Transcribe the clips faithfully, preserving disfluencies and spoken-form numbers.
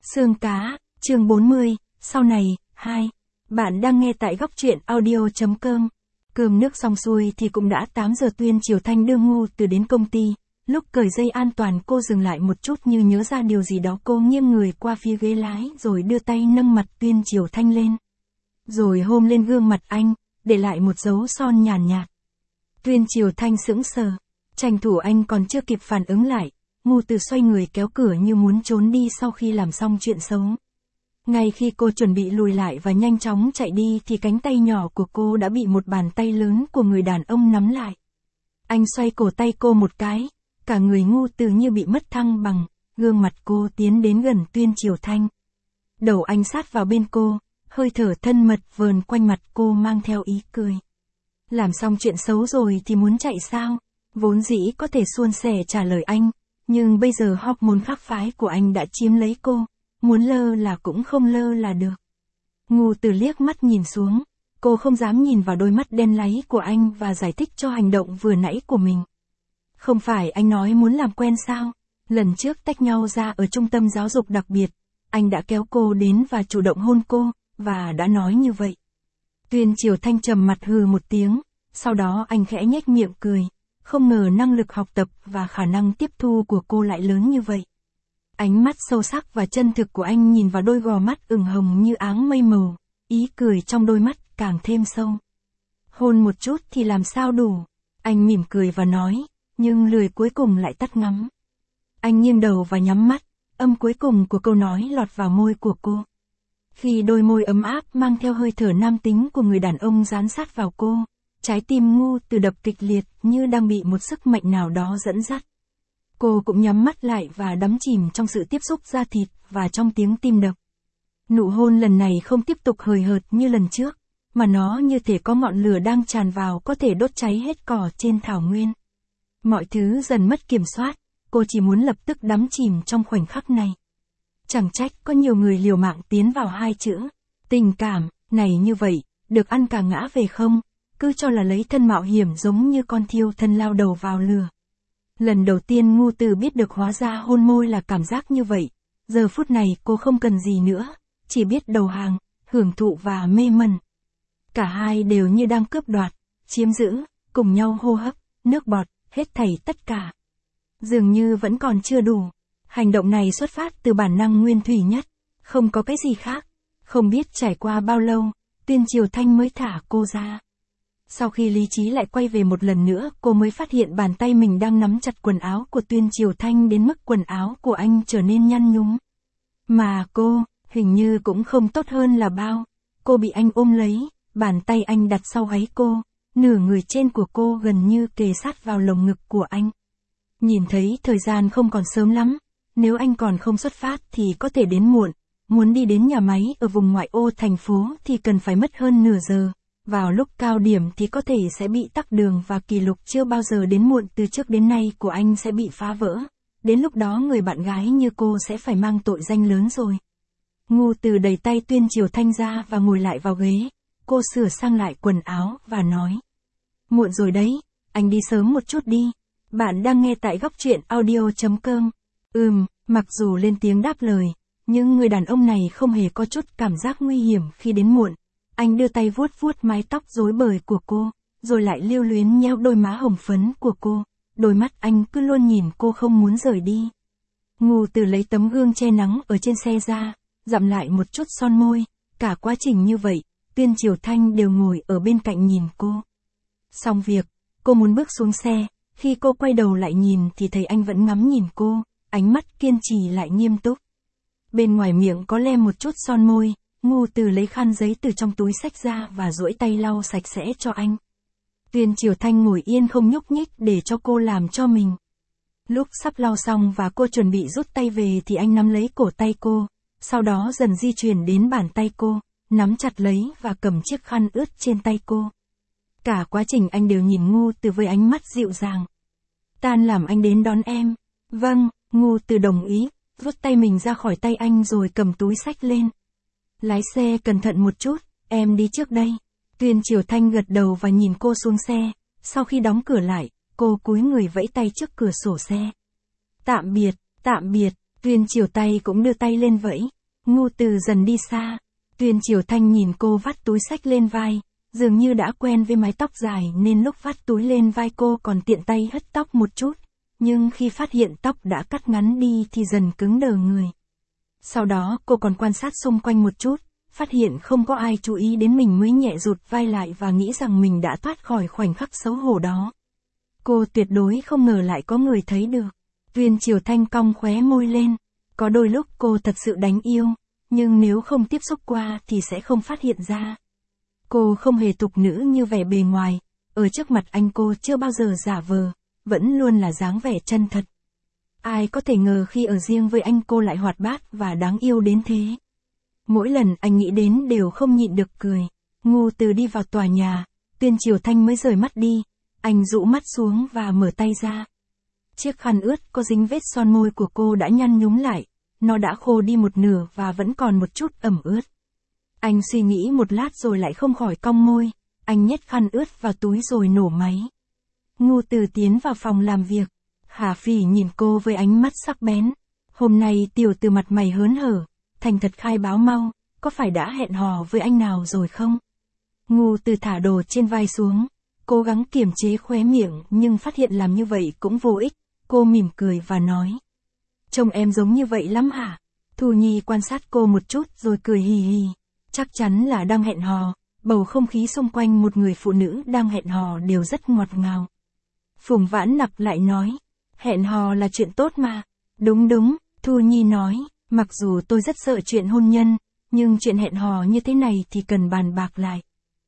Xương cá, chương bốn mươi, sau này, hai. Bạn đang nghe tại góc truyện audio.com. Cơm nước xong xuôi thì cũng đã tám giờ. Tuyên Triều Thanh đưa Ngu Từ đến công ty. Lúc cởi dây an toàn cô dừng lại một chút như nhớ ra điều gì đó. Cô nghiêng người qua phía ghế lái rồi đưa tay nâng mặt Tuyên Triều Thanh lên. Rồi hôn lên gương mặt anh, để lại một dấu son nhàn nhạt, nhạt. Tuyên Triều Thanh sững sờ. Tranh thủ anh còn chưa kịp phản ứng lại. Ngu Từ xoay người kéo cửa như muốn trốn đi sau khi làm xong chuyện xấu. Ngay khi cô chuẩn bị lùi lại và nhanh chóng chạy đi thì cánh tay nhỏ của cô đã bị một bàn tay lớn của người đàn ông nắm lại. Anh xoay cổ tay cô một cái, cả người Ngu Từ như bị mất thăng bằng, gương mặt cô tiến đến gần Tuyên Triều Thanh. Đầu anh sát vào bên cô, hơi thở thân mật vờn quanh mặt cô mang theo ý cười. Làm xong chuyện xấu rồi thì muốn chạy sao? Vốn dĩ có thể suôn sẻ trả lời anh, nhưng bây giờ hormone khác phái của anh đã chiếm lấy cô, muốn lơ là cũng không lơ là được. Ngu Từ liếc mắt nhìn xuống, cô không dám nhìn vào đôi mắt đen láy của anh và giải thích cho hành động vừa nãy của mình. Không phải anh nói muốn làm quen sao? Lần trước tách nhau ra ở trung tâm giáo dục đặc biệt, anh đã kéo cô đến và chủ động hôn cô, và đã nói như vậy. Tuyên Triều Thanh trầm mặt hừ một tiếng, sau đó anh khẽ nhếch miệng cười. Không ngờ năng lực học tập và khả năng tiếp thu của cô lại lớn như vậy. Ánh mắt sâu sắc và chân thực của anh nhìn vào đôi gò mắt ửng hồng như áng mây màu, ý cười trong đôi mắt càng thêm sâu. Hôn một chút thì làm sao đủ, anh mỉm cười và nói, nhưng lười cuối cùng lại tắt ngắm. Anh nghiêng đầu và nhắm mắt, âm cuối cùng của câu nói lọt vào môi của cô. Khi đôi môi ấm áp mang theo hơi thở nam tính của người đàn ông dán sát vào cô, trái tim Ngu Từ đập kịch liệt như đang bị một sức mạnh nào đó dẫn dắt. Cô cũng nhắm mắt lại và đắm chìm trong sự tiếp xúc da thịt và trong tiếng tim đập. Nụ hôn lần này không tiếp tục hời hợt như lần trước, mà nó như thể có ngọn lửa đang tràn vào có thể đốt cháy hết cỏ trên thảo nguyên. Mọi thứ dần mất kiểm soát, cô chỉ muốn lập tức đắm chìm trong khoảnh khắc này. Chẳng trách có nhiều người liều mạng tiến vào hai chữ tình cảm này như vậy, được ăn cả ngã về không, cứ cho là lấy thân mạo hiểm giống như con thiêu thân lao đầu vào lửa. Lần đầu tiên Ngu Từ biết được hóa ra hôn môi là cảm giác như vậy, giờ phút này cô không cần gì nữa, chỉ biết đầu hàng, hưởng thụ và mê mẩn. Cả hai đều như đang cướp đoạt, chiếm giữ, cùng nhau hô hấp, nước bọt, hết thảy tất cả. Dường như vẫn còn chưa đủ. Hành động này xuất phát từ bản năng nguyên thủy nhất, không có cái gì khác. Không biết trải qua bao lâu, Tuyên Triều Thanh mới thả cô ra. Sau khi lý trí lại quay về một lần nữa, cô mới phát hiện bàn tay mình đang nắm chặt quần áo của Tuyên Triều Thanh đến mức quần áo của anh trở nên nhăn nhúm. Mà cô, hình như cũng không tốt hơn là bao. Cô bị anh ôm lấy, bàn tay anh đặt sau gáy cô, nửa người trên của cô gần như kề sát vào lồng ngực của anh. Nhìn thấy thời gian không còn sớm lắm, nếu anh còn không xuất phát thì có thể đến muộn, muốn đi đến nhà máy ở vùng ngoại ô thành phố thì cần phải mất hơn nửa giờ. Vào lúc cao điểm thì có thể sẽ bị tắc đường và kỷ lục chưa bao giờ đến muộn từ trước đến nay của anh sẽ bị phá vỡ. Đến lúc đó người bạn gái như cô sẽ phải mang tội danh lớn rồi. Ngu Từ đẩy tay Tuyên Triều Thanh ra và ngồi lại vào ghế. Cô sửa sang lại quần áo và nói. Muộn rồi đấy, anh đi sớm một chút đi. Bạn đang nghe tại góc truyện audio.com. Ừm, mặc dù lên tiếng đáp lời, nhưng người đàn ông này không hề có chút cảm giác nguy hiểm khi đến muộn. Anh đưa tay vuốt vuốt mái tóc rối bời của cô, rồi lại lưu luyến nheo đôi má hồng phấn của cô. Đôi mắt anh cứ luôn nhìn cô không muốn rời đi. Ngu Từ lấy tấm gương che nắng ở trên xe ra, dặm lại một chút son môi. Cả quá trình như vậy, Tuyên Triều Thanh đều ngồi ở bên cạnh nhìn cô. Xong việc, cô muốn bước xuống xe. Khi cô quay đầu lại nhìn thì thấy anh vẫn ngắm nhìn cô, ánh mắt kiên trì lại nghiêm túc. Bên ngoài miệng có lem một chút son môi. Ngu Từ lấy khăn giấy từ trong túi xách ra và duỗi tay lau sạch sẽ cho anh. Tuyên Triều Thanh ngồi yên không nhúc nhích để cho cô làm cho mình. Lúc sắp lau xong và cô chuẩn bị rút tay về thì anh nắm lấy cổ tay cô, sau đó dần di chuyển đến bàn tay cô, nắm chặt lấy và cầm chiếc khăn ướt trên tay cô. Cả quá trình anh đều nhìn Ngu Từ với ánh mắt dịu dàng. Tan làm anh đến đón em. Vâng, Ngu Từ đồng ý, rút tay mình ra khỏi tay anh rồi cầm túi xách lên. Lái xe cẩn thận một chút, em đi trước đây. Tuyên Triều Thanh gật đầu và nhìn cô xuống xe. Sau khi đóng cửa lại, cô cúi người vẫy tay trước cửa sổ xe. Tạm biệt, tạm biệt. Tuyên Triều tay cũng đưa tay lên vẫy. Ngô Từ dần đi xa. Tuyên Triều Thanh nhìn cô vắt túi xách lên vai, dường như đã quen với mái tóc dài nên lúc vắt túi lên vai cô còn tiện tay hất tóc một chút, nhưng khi phát hiện tóc đã cắt ngắn đi thì dần cứng đờ người. Sau đó cô còn quan sát xung quanh một chút, phát hiện không có ai chú ý đến mình mới nhẹ rụt vai lại và nghĩ rằng mình đã thoát khỏi khoảnh khắc xấu hổ đó. Cô tuyệt đối không ngờ lại có người thấy được. Tuyên Triều Thanh cong khóe môi lên. Có đôi lúc cô thật sự đánh yêu, nhưng nếu không tiếp xúc qua thì sẽ không phát hiện ra. Cô không hề tục nữ như vẻ bề ngoài, ở trước mặt anh cô chưa bao giờ giả vờ, vẫn luôn là dáng vẻ chân thật. Ai có thể ngờ khi ở riêng với anh cô lại hoạt bát và đáng yêu đến thế. Mỗi lần anh nghĩ đến đều không nhịn được cười. Ngô Từ đi vào tòa nhà, Tuyên Triều Thanh mới rời mắt đi. Anh rũ mắt xuống và mở tay ra. Chiếc khăn ướt có dính vết son môi của cô đã nhăn nhúm lại, nó đã khô đi một nửa và vẫn còn một chút ẩm ướt. Anh suy nghĩ một lát rồi lại không khỏi cong môi, anh nhét khăn ướt vào túi rồi nổ máy. Ngô Từ tiến vào phòng làm việc. Hà Phỉ nhìn cô với ánh mắt sắc bén. Hôm nay tiểu từ mặt mày hớn hở, thành thật khai báo mau, có phải đã hẹn hò với anh nào rồi không? Ngô Từ thả đồ trên vai xuống, cố gắng kiềm chế khóe miệng nhưng phát hiện làm như vậy cũng vô ích, cô mỉm cười và nói. Trông em giống như vậy lắm hả? Thu Nhi quan sát cô một chút rồi cười hì hì. Chắc chắn là đang hẹn hò, bầu không khí xung quanh một người phụ nữ đang hẹn hò đều rất ngọt ngào. Phùng Vãn Nặc lại nói. Hẹn hò là chuyện tốt mà. Đúng đúng, Thu Nhi nói, mặc dù tôi rất sợ chuyện hôn nhân, nhưng chuyện hẹn hò như thế này thì cần bàn bạc lại.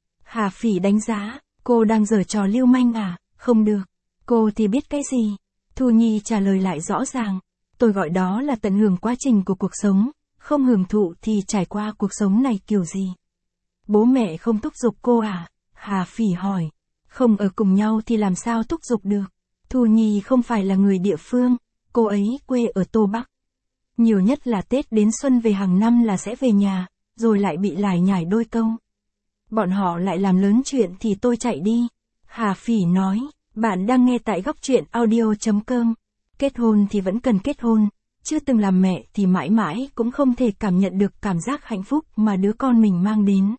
Hà Phỉ đánh giá, cô đang giở trò lưu manh à? Không được. Cô thì biết cái gì? Thu Nhi trả lời lại rõ ràng. Tôi gọi đó là tận hưởng quá trình của cuộc sống, không hưởng thụ thì trải qua cuộc sống này kiểu gì? Bố mẹ không thúc giục cô à? Hà Phỉ hỏi. Không ở cùng nhau thì làm sao thúc giục được? Thu Nhi không phải là người địa phương, cô ấy quê ở Tô Bắc. Nhiều nhất là Tết đến xuân về hàng năm là sẽ về nhà, rồi lại bị lải nhải đôi câu. Bọn họ lại làm lớn chuyện thì tôi chạy đi. Hà Phỉ nói, bạn đang nghe tại góc truyện audio chấm com. Kết hôn thì vẫn cần kết hôn, chưa từng làm mẹ thì mãi mãi cũng không thể cảm nhận được cảm giác hạnh phúc mà đứa con mình mang đến.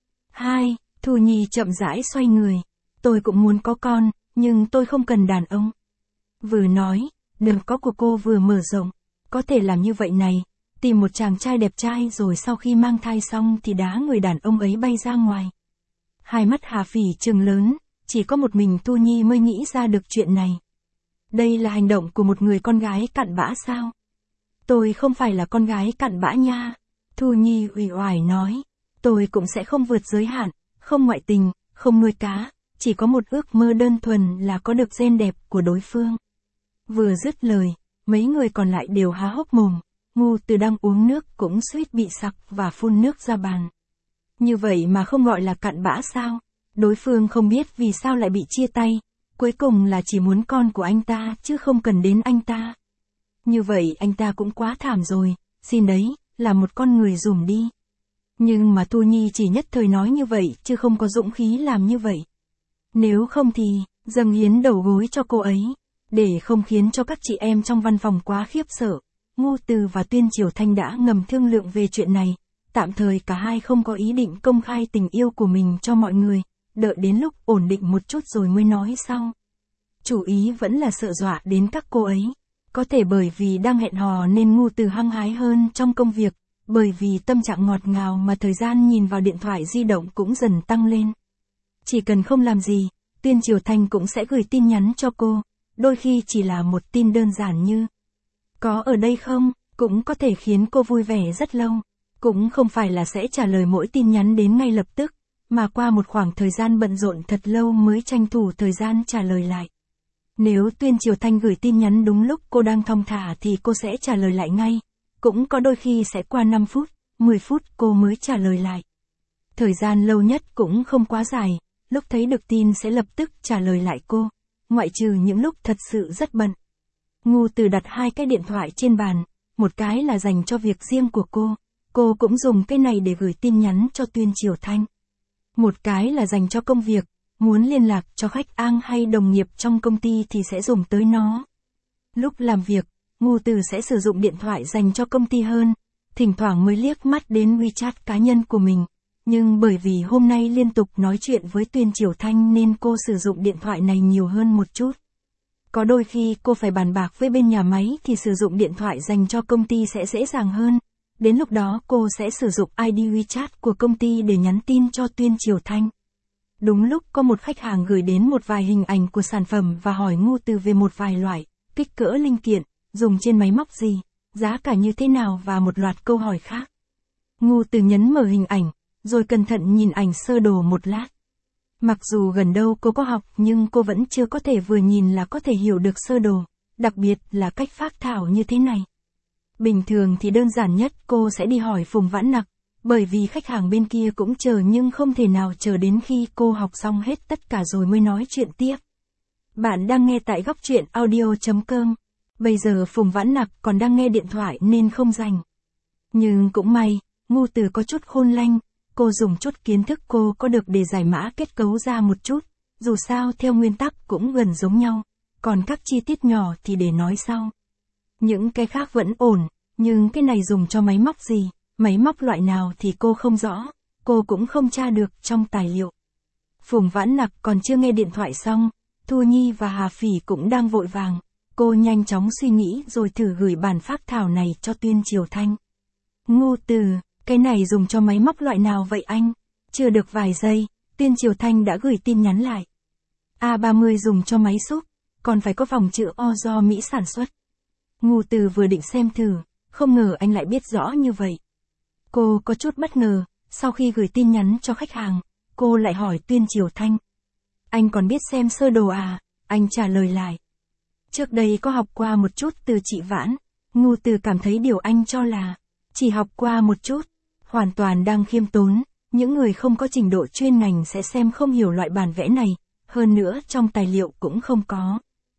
Hai, Thu Nhi chậm rãi xoay người. Tôi cũng muốn có con, nhưng tôi không cần đàn ông. Vừa nói, đường có của cô vừa mở rộng. Có thể làm như vậy này, tìm một chàng trai đẹp trai rồi sau khi mang thai xong thì đá người đàn ông ấy bay ra ngoài. Hai mắt Hà Phỉ trừng lớn, chỉ có một mình Thu Nhi mới nghĩ ra được chuyện này. Đây là hành động của một người con gái cặn bã sao? Tôi không phải là con gái cặn bã nha. Thu Nhi uể oải nói. Tôi cũng sẽ không vượt giới hạn, không ngoại tình, không nuôi cá, chỉ có một ước mơ đơn thuần là có được gen đẹp của đối phương. Vừa dứt lời, mấy người còn lại đều há hốc mồm. Ngô Từ đang uống nước cũng suýt bị sặc và phun nước ra bàn. Như vậy mà không gọi là cặn bã sao? Đối phương không biết vì sao lại bị chia tay. Cuối cùng là chỉ muốn con của anh ta chứ không cần đến anh ta. Như vậy anh ta cũng quá thảm rồi, xin đấy, là một con người dùm đi. Nhưng mà Thu Nhi chỉ nhất thời nói như vậy chứ không có dũng khí làm như vậy. Nếu không thì, dâng hiến đầu gối cho cô ấy, để không khiến cho các chị em trong văn phòng quá khiếp sợ. Ngô Từ và Tuyên Triều Thanh đã ngầm thương lượng về chuyện này, tạm thời cả hai không có ý định công khai tình yêu của mình cho mọi người, đợi đến lúc ổn định một chút rồi mới nói sau. Chủ ý vẫn là sợ dọa đến các cô ấy. Có thể bởi vì đang hẹn hò nên Ngô Từ hăng hái hơn trong công việc, bởi vì tâm trạng ngọt ngào mà thời gian nhìn vào điện thoại di động cũng dần tăng lên. Chỉ cần không làm gì, Tuyên Triều Thanh cũng sẽ gửi tin nhắn cho cô, đôi khi chỉ là một tin đơn giản như có ở đây không, cũng có thể khiến cô vui vẻ rất lâu. Cũng không phải là sẽ trả lời mỗi tin nhắn đến ngay lập tức, mà qua một khoảng thời gian bận rộn thật lâu mới tranh thủ thời gian trả lời lại. Nếu Tuyên Triều Thanh gửi tin nhắn đúng lúc cô đang thong thả thì cô sẽ trả lời lại ngay. Cũng có đôi khi sẽ qua năm phút, mười phút cô mới trả lời lại. Thời gian lâu nhất cũng không quá dài, lúc thấy được tin sẽ lập tức trả lời lại cô, ngoại trừ những lúc thật sự rất bận. Ngô Từ đặt hai cái điện thoại trên bàn, một cái là dành cho việc riêng của cô, cô cũng dùng cái này để gửi tin nhắn cho Tuyên Triều Thanh. Một cái là dành cho công việc, muốn liên lạc cho khách hàng hay đồng nghiệp trong công ty thì sẽ dùng tới nó. Lúc làm việc, Ngô Từ sẽ sử dụng điện thoại dành cho công ty hơn, thỉnh thoảng mới liếc mắt đến WeChat cá nhân của mình. Nhưng bởi vì hôm nay liên tục nói chuyện với Tuyên Triều Thanh nên cô sử dụng điện thoại này nhiều hơn một chút. Có đôi khi cô phải bàn bạc với bên nhà máy thì sử dụng điện thoại dành cho công ty sẽ dễ dàng hơn. Đến lúc đó cô sẽ sử dụng i đê WeChat của công ty để nhắn tin cho Tuyên Triều Thanh. Đúng lúc có một khách hàng gửi đến một vài hình ảnh của sản phẩm và hỏi Ngô Từ về một vài loại, kích cỡ linh kiện, dùng trên máy móc gì, giá cả như thế nào và một loạt câu hỏi khác. Ngô Từ nhấn mở hình ảnh, rồi cẩn thận nhìn ảnh sơ đồ một lát. Mặc dù gần đâu cô có học nhưng cô vẫn chưa có thể vừa nhìn là có thể hiểu được sơ đồ, đặc biệt là cách phác thảo như thế này. Bình thường thì đơn giản nhất cô sẽ đi hỏi Phùng Vãn Nặc, bởi vì khách hàng bên kia cũng chờ nhưng không thể nào chờ đến khi cô học xong hết tất cả rồi mới nói chuyện tiếp. Bạn đang nghe tại góc truyện audio chấm com. Bây giờ Phùng Vãn Nặc còn đang nghe điện thoại nên không rành. Nhưng cũng may, Ngô Từ có chút khôn lanh, cô dùng chút kiến thức cô có được để giải mã kết cấu ra một chút, dù sao theo nguyên tắc cũng gần giống nhau, còn các chi tiết nhỏ thì để nói sau. Những cái khác vẫn ổn, nhưng cái này dùng cho máy móc gì, máy móc loại nào thì cô không rõ, cô cũng không tra được trong tài liệu. Phùng Vãn Nặc còn chưa nghe điện thoại xong, Thu Nhi và Hà Phỉ cũng đang vội vàng, cô nhanh chóng suy nghĩ rồi thử gửi bản phác thảo này cho Tuyên Triều Thanh. Ngô Từ, cái này dùng cho máy móc loại nào vậy anh? Chưa được vài giây, Tuyên Triều Thanh đã gửi tin nhắn lại. A ba mươi dùng cho máy xúc, còn phải có vòng chữ O do Mỹ sản xuất. Ngô Từ vừa định xem thử, không ngờ anh lại biết rõ như vậy. Cô có chút bất ngờ, sau khi gửi tin nhắn cho khách hàng, cô lại hỏi Tuyên Triều Thanh. Anh còn biết xem sơ đồ à? Anh trả lời lại. Trước đây có học qua một chút từ chị Vãn. Ngô Từ cảm thấy điều anh cho là chỉ học qua một chút, hoàn toàn đang khiêm tốn, những người không có trình độ chuyên ngành sẽ xem không hiểu loại bản vẽ này, hơn nữa trong tài liệu cũng không có.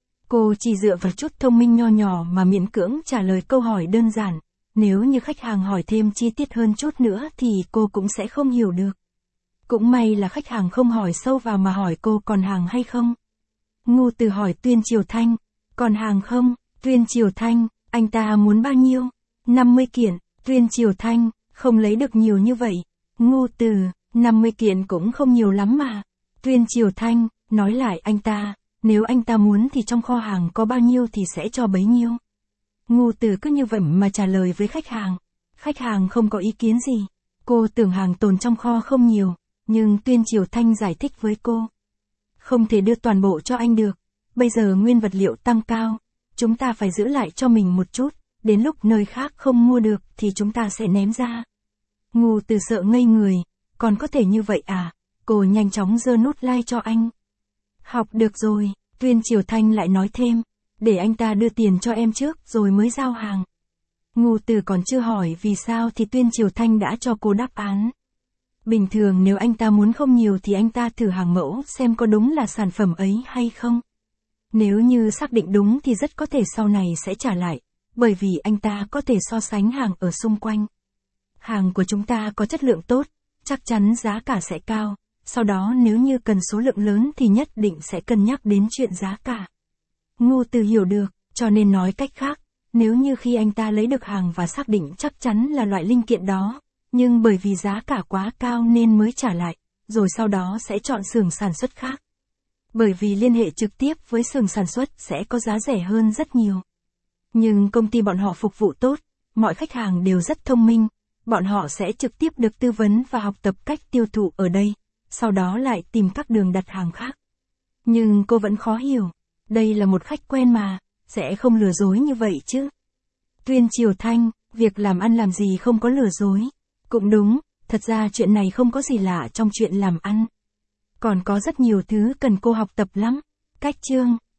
Cô chỉ dựa vào chút thông minh nho nhỏ mà miễn cưỡng trả lời câu hỏi đơn giản, nếu như khách hàng hỏi thêm chi tiết hơn chút nữa thì cô cũng sẽ không hiểu được. Cũng may là khách hàng không hỏi sâu vào mà hỏi cô còn hàng hay không. Ngô Từ hỏi Tuyên Triều Thanh, còn hàng không? Tuyên Triều Thanh, anh ta muốn bao nhiêu? năm mươi kiện. Tuyên Triều Thanh, không lấy được nhiều như vậy. Ngô Từ, năm mươi kiện cũng không nhiều lắm mà. Tuyên Triều Thanh, nói lại anh ta, nếu anh ta muốn thì trong kho hàng có bao nhiêu thì sẽ cho bấy nhiêu. Ngô Từ cứ như vậy mà trả lời với khách hàng. Khách hàng không có ý kiến gì. Cô tưởng hàng tồn trong kho không nhiều, nhưng Tuyên Triều Thanh giải thích với cô. Không thể đưa toàn bộ cho anh được. Bây giờ nguyên vật liệu tăng cao, chúng ta phải giữ lại cho mình một chút, đến lúc nơi khác không mua được thì chúng ta sẽ ném ra. Ngô Từ sợ ngây người, còn có thể như vậy à? Cô nhanh chóng giơ nút like cho anh. Học được rồi, Tuyên Triều Thanh lại nói thêm, để anh ta đưa tiền cho em trước rồi mới giao hàng. Ngô Từ còn chưa hỏi vì sao thì Tuyên Triều Thanh đã cho cô đáp án. Bình thường nếu anh ta muốn không nhiều thì anh ta thử hàng mẫu xem có đúng là sản phẩm ấy hay không. Nếu như xác định đúng thì rất có thể sau này sẽ trả lại, bởi vì anh ta có thể so sánh hàng ở xung quanh. Hàng của chúng ta có chất lượng tốt, chắc chắn giá cả sẽ cao, sau đó nếu như cần số lượng lớn thì nhất định sẽ cân nhắc đến chuyện giá cả. Ngô Từ hiểu được, cho nên nói cách khác, nếu như khi anh ta lấy được hàng và xác định chắc chắn là loại linh kiện đó, nhưng bởi vì giá cả quá cao nên mới trả lại, rồi sau đó sẽ chọn xưởng sản xuất khác. Bởi vì liên hệ trực tiếp với xưởng sản xuất sẽ có giá rẻ hơn rất nhiều. Nhưng công ty bọn họ phục vụ tốt, mọi khách hàng đều rất thông minh, bọn họ sẽ trực tiếp được tư vấn và học tập cách tiêu thụ ở đây, sau đó lại tìm các đường đặt hàng khác. Nhưng cô vẫn khó hiểu, đây là một khách quen mà, sẽ không lừa dối như vậy chứ. Tuyên Triều Thanh, việc làm ăn làm gì không có lừa dối. Cũng đúng, thật ra chuyện này không có gì lạ trong chuyện làm ăn. Còn có rất nhiều thứ cần cô học tập lắm. Cách chương,